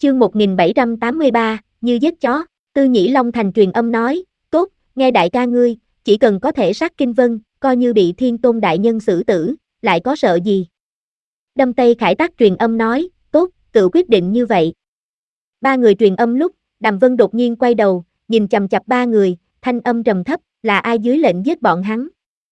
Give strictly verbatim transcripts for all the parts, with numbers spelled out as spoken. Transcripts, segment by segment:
Chương một nghìn bảy trăm tám mươi ba, như giết chó. Tư Nhĩ Long Thành truyền âm nói, tốt, nghe đại ca ngươi, chỉ cần có thể sát Kinh Vân, coi như bị Thiên Tôn đại nhân xử tử, lại có sợ gì. Đâm Tây Khải Tác truyền âm nói, tốt, tự quyết định như vậy. Ba người truyền âm lúc, Đàm Vân đột nhiên quay đầu, nhìn chằm chằm ba người, thanh âm trầm thấp, là ai dưới lệnh giết bọn hắn.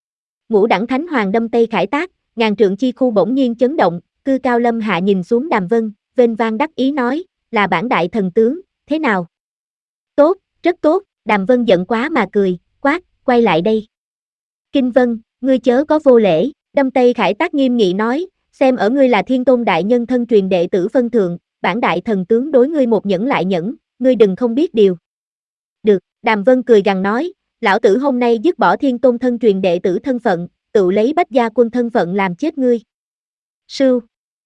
Ngũ đẳng thánh hoàng Đâm Tây Khải Tác, ngàn trượng chi khu bỗng nhiên chấn động, cư cao lâm hạ nhìn xuống Đàm Vân, vênh vang đắc ý nói, là bản đại thần tướng, thế nào? Tốt, rất tốt, Đàm Vân giận quá mà cười, quát, quay lại đây. Kinh Vân, ngươi chớ có vô lễ, Đâm Tây Khải Tác nghiêm nghị nói, xem ở ngươi là Thiên Tôn đại nhân thân truyền đệ tử phân thượng, bản đại thần tướng đối ngươi một nhẫn lại nhẫn, ngươi đừng không biết điều. Được, Đàm Vân cười gằn nói, lão tử hôm nay dứt bỏ Thiên Tôn thân truyền đệ tử thân phận, tự lấy Bách Gia Quân thân phận làm chết ngươi. Sưu.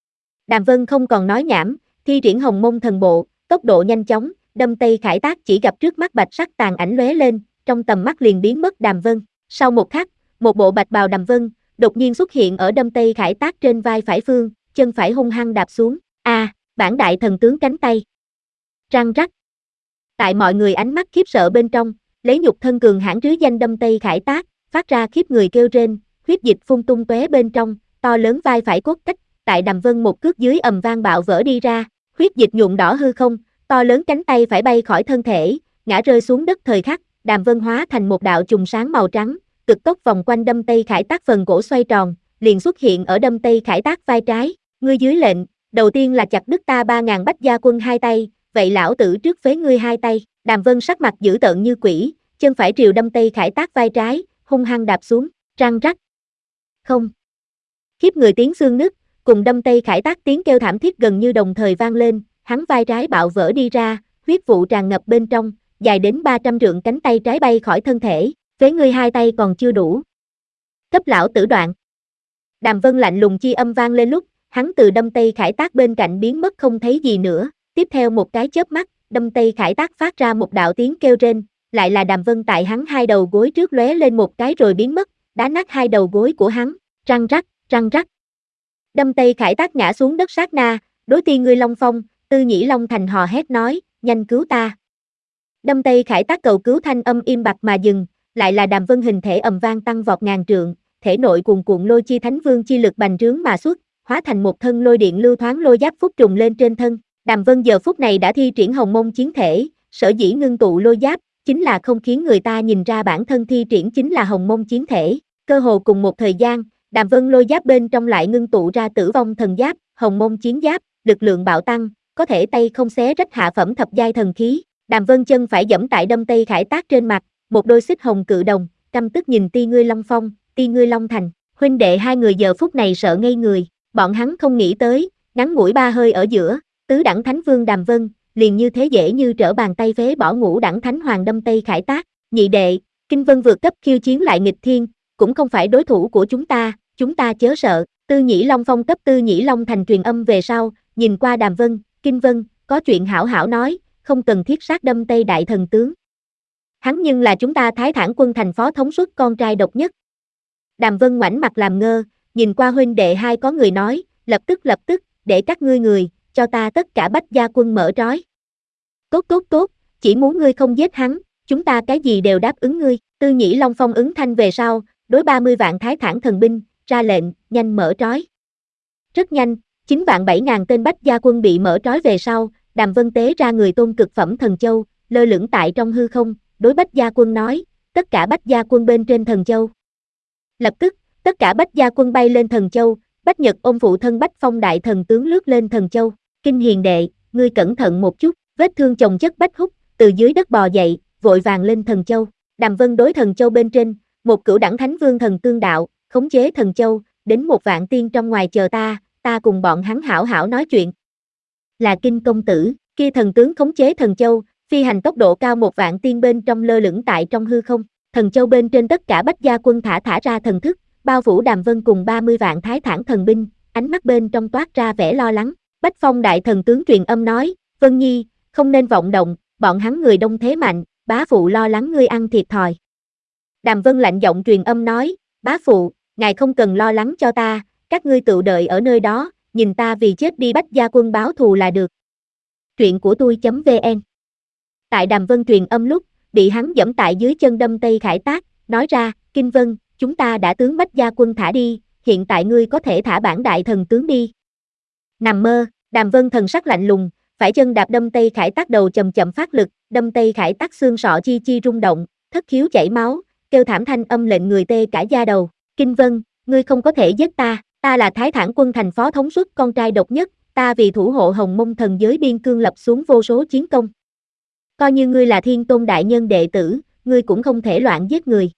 Đàm Vân không còn nói nhảm, thi triển Hồng Mông thần bộ, tốc độ nhanh chóng, Đâm Tây Khải Tác chỉ gặp trước mắt bạch sắc tàn ảnh lóe lên, trong tầm mắt liền biến mất Đàm Vân. Sau một khắc, một bộ bạch bào Đàm Vân đột nhiên xuất hiện ở Đâm Tây Khải Tác trên vai phải phương, chân phải hung hăng đạp xuống. A, à, bản đại thần tướng cánh tay. Răng rắc. Tại mọi người ánh mắt khiếp sợ bên trong, lấy nhục thân cường hãn rứ danh Đâm Tây Khải Tác, phát ra khiếp người kêu rên, huyết dịch phun tung tóe bên trong, to lớn vai phải cốt cách, tại Đàm Vân một cước dưới ầm vang bạo vỡ đi ra, huyết dịch nhuộm đỏ hư không, to lớn cánh tay phải bay khỏi thân thể, ngã rơi xuống đất thời khắc, Đàm Vân hóa thành một đạo chùm sáng màu trắng, cực tốc vòng quanh Đâm Tây Khải Tác phần cổ xoay tròn, liền xuất hiện ở Đâm Tây Khải Tác vai trái, ngươi dưới lệnh, đầu tiên là chặt đứt ta ba ngàn Bách Gia Quân hai tay, vậy lão tử trước phế ngươi hai tay. Đàm Vân sắc mặt dữ tợn như quỷ, chân phải triều Đâm Tây Khải Tác vai trái, hung hăng đạp xuống, răng rắc. Không. Khiếp người tiếng xương nứt, cùng Đâm Tây Khải Tác tiếng kêu thảm thiết gần như đồng thời vang lên, hắn vai trái bạo vỡ đi ra, huyết vụ tràn ngập bên trong, dài đến ba trăm trượng cánh tay trái bay khỏi thân thể, phế ngươi hai tay còn chưa đủ. Cấp lão tử đoạn. Đàm Vân lạnh lùng chi âm vang lên lúc, hắn từ Đâm Tây Khải Tác bên cạnh biến mất không thấy gì nữa, tiếp theo một cái chớp mắt, Đâm Tây Khải Tác phát ra một đạo tiếng kêu rên, lại là Đàm Vân tại hắn hai đầu gối trước lóe lên một cái rồi biến mất, đá nát hai đầu gối của hắn, răng rắc, răng rắc. Đâm Tây Khải Tác ngã xuống đất sát na, đối Tiên Ngươi Long Phong, Tư Nhĩ Long Thành hò hét nói, nhanh cứu ta. Đâm Tây Khải Tác cầu cứu thanh âm im bặt mà dừng, lại là Đàm Vân hình thể ầm vang tăng vọt ngàn trượng, thể nội cuồn cuộn lôi chi thánh vương chi lực bành trướng mà xuất, hóa thành một thân lôi điện lưu thoáng lôi giáp phúc trùng lên trên thân. Đàm Vân giờ phút này đã thi triển Hồng Mông chiến thể, sở dĩ ngưng tụ lôi giáp, chính là không khiến người ta nhìn ra bản thân thi triển chính là Hồng Mông chiến thể. Cơ hồ cùng một thời gian, Đàm Vân lôi giáp bên trong lại ngưng tụ ra Tử Vong thần giáp, Hồng Mông chiến giáp, lực lượng bạo tăng, có thể tay không xé rách hạ phẩm thập giai thần khí. Đàm Vân chân phải giẫm tại Đâm Tây Khải Tác trên mặt, một đôi xích hồng cự đồng, căm tức nhìn Ti Ngươi Long Phong, Ti Ngươi Long Thành, huynh đệ hai người giờ phút này sợ ngây người, bọn hắn không nghĩ tới, ngắn ngủi ba hơi ở giữa, tứ đẳng thánh vương Đàm Vân, liền như thế dễ như trở bàn tay phế bỏ ngũ đẳng thánh hoàng Đâm Tây Khải Tác. Nhị đệ, Kinh Vân vượt cấp khiêu chiến lại nghịch thiên, cũng không phải đối thủ của chúng ta, chúng ta chớ sợ. Tư Nhĩ Long Phong cấp Tư Nhĩ Long Thành truyền âm về sau, nhìn qua Đàm Vân, Kinh Vân, có chuyện hảo hảo nói, không cần thiết sát Đâm Tây đại thần tướng. Hắn nhưng là chúng ta Thái Thản quân thành phó thống suất con trai độc nhất. Đàm Vân ngoảnh mặt làm ngơ, nhìn qua huynh đệ hai có người nói, lập tức lập tức, để các ngươi người, cho ta tất cả Bách Gia Quân mở trói. Tốt tốt tốt, chỉ muốn ngươi không giết hắn, chúng ta cái gì đều đáp ứng ngươi. Tư Nhĩ Long Phong ứng thanh về sau, đối ba mươi vạn Thái Thản thần binh, ra lệnh, nhanh mở trói. Rất nhanh, chín vạn bảy ngàn tên Bách Gia Quân bị mở trói về sau, Đàm Vân tế ra người tôn cực phẩm thần châu, lơ lửng tại trong hư không, đối Bách Gia Quân nói, tất cả Bách Gia Quân bên trên thần châu. Lập tức, tất cả Bách Gia Quân bay lên thần châu, Bách Nhật ôm phụ thân Bách Phong đại thần tướng lướt lên thần châu. Kinh hiền đệ, ngươi cẩn thận một chút, vết thương chồng chất Bách Húc, từ dưới đất bò dậy, vội vàng lên thần châu. Đàm Vân đối thần châu bên trên, một cửu đẳng thánh vương thần tương đạo, khống chế thần châu, đến một vạn tiên trong ngoài chờ ta, ta cùng bọn hắn hảo hảo nói chuyện. Là Kinh công tử, kia thần tướng khống chế thần châu, phi hành tốc độ cao một vạn tiên bên trong lơ lửng tại trong hư không, thần châu bên trên tất cả Bách Gia Quân thả thả ra thần thức, bao phủ Đàm Vân cùng ba mươi vạn Thái Thản thần binh, ánh mắt bên trong toát ra vẻ lo lắng. Bách Phong đại thần tướng truyền âm nói, Vân Nhi, không nên vọng động, bọn hắn người đông thế mạnh, bá phụ lo lắng ngươi ăn thiệt thòi. Đàm Vân lạnh giọng truyền âm nói, bá phụ, ngài không cần lo lắng cho ta, các ngươi tự đợi ở nơi đó, nhìn ta vì chết đi Bách Gia Quân báo thù là được. Truyện của tôi.vn. Tại Đàm Vân truyền âm lúc, bị hắn giẫm tại dưới chân đâm Tây Khải Tác, nói ra, Kinh Vân, chúng ta đã tướng Bách Gia quân thả đi, hiện tại ngươi có thể thả bản đại thần tướng đi. Nằm mơ, Đàm Vân thần sắc lạnh lùng, phải chân đạp đâm Tây Khải Tác đầu chậm chậm phát lực, đâm Tây Khải Tác xương sọ chi chi rung động, thất khiếu chảy máu, kêu thảm thanh âm lệnh người tê cả da đầu. Kinh Vân, ngươi không có thể giết ta, ta là Thái Thản quân thành phó thống suất con trai độc nhất, ta vì thủ hộ Hồng Mông thần giới biên cương lập xuống vô số chiến công. Coi như ngươi là Thiên Tôn đại nhân đệ tử, ngươi cũng không thể loạn giết người.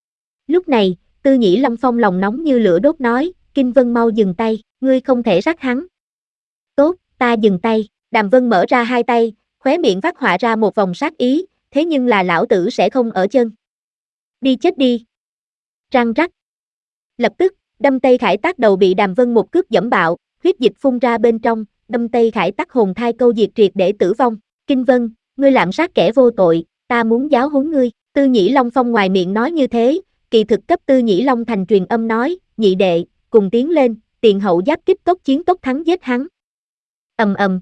Lúc này, Tư Nhĩ Long Phong lòng nóng như lửa đốt nói, Kinh Vân mau dừng tay, ngươi không thể sát hắn. Tốt, ta dừng tay. Đàm Vân mở ra hai tay, khóe miệng phát họa ra một vòng sát ý, thế nhưng là lão tử sẽ không ở chân. Đi chết đi. Răng rắc. Lập tức, đâm Tây Khải Tác đầu bị Đàm Vân một cước giẫm bạo, huyết dịch phun ra bên trong, đâm Tây Khải Tác hồn thai câu diệt triệt để tử vong. Kinh Vân, ngươi lạm sát kẻ vô tội, ta muốn giáo huấn ngươi. Tư Nhĩ Long Phong ngoài miệng nói như thế, kỳ thực cấp Tư Nhĩ Long Thành truyền âm nói, nhị đệ, cùng tiến lên, tiền hậu giáp kích tốc chiến tốc thắng giết hắn. Ầm ầm.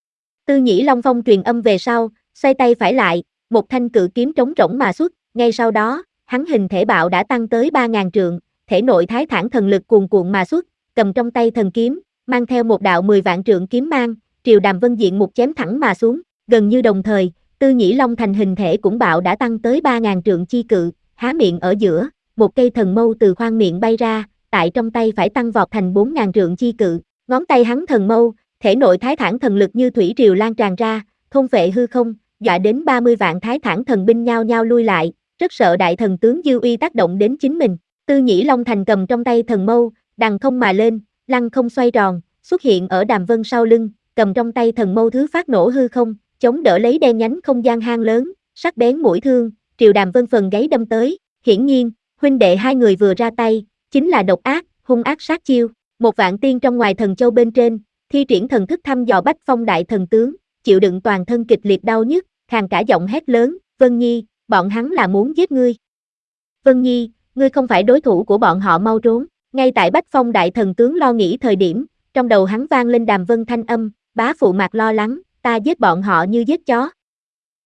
Tư Nhĩ Long Phong truyền âm về sau, xoay tay phải lại, một thanh cự kiếm trống rỗng mà xuất, ngay sau đó, hắn hình thể bạo đã tăng tới ba ngàn trượng, thể nội Thái Thản thần lực cuồn cuộn mà xuất, cầm trong tay thần kiếm, mang theo một đạo mười vạn trượng kiếm mang, triều Đàm Vân diện một chém thẳng mà xuống, gần như đồng thời, Tư Nhĩ Long Thành hình thể cũng bạo đã tăng tới ba ngàn trượng chi cự, há miệng ở giữa, một cây thần mâu từ khoang miệng bay ra, tại trong tay phải tăng vọt thành bốn ngàn trượng chi cự, ngón tay hắn thần mâu, thể nội Thái Thản thần lực như thủy triều lan tràn ra, thôn vệ hư không, dọa đến ba mươi vạn Thái Thản thần binh nhao nhao lui lại, rất sợ đại thần tướng dư uy tác động đến chính mình. Tư Nhĩ Long Thành cầm trong tay thần mâu, đằng không mà lên, lăng không xoay tròn, xuất hiện ở Đàm Vân sau lưng, cầm trong tay thần mâu thứ phát nổ hư không, chống đỡ lấy đen nhánh không gian hang lớn, sắc bén mũi thương, triều Đàm Vân phần gáy đâm tới. Hiển nhiên, huynh đệ hai người vừa ra tay, chính là độc ác, hung ác sát chiêu. Một vạn tiên trong ngoài thần châu bên trên, thi triển thần thức thăm dò Bách Phong đại thần tướng, chịu đựng toàn thân kịch liệt đau nhức, khàn cả giọng hét lớn, Vân Nhi, bọn hắn là muốn giết ngươi. Vân Nhi, ngươi không phải đối thủ của bọn họ, mau trốn. Ngay tại Bách Phong đại thần tướng lo nghĩ thời điểm, trong đầu hắn vang lên Đàm Vân thanh âm, bá phụ Mạc lo lắng, ta giết bọn họ như giết chó.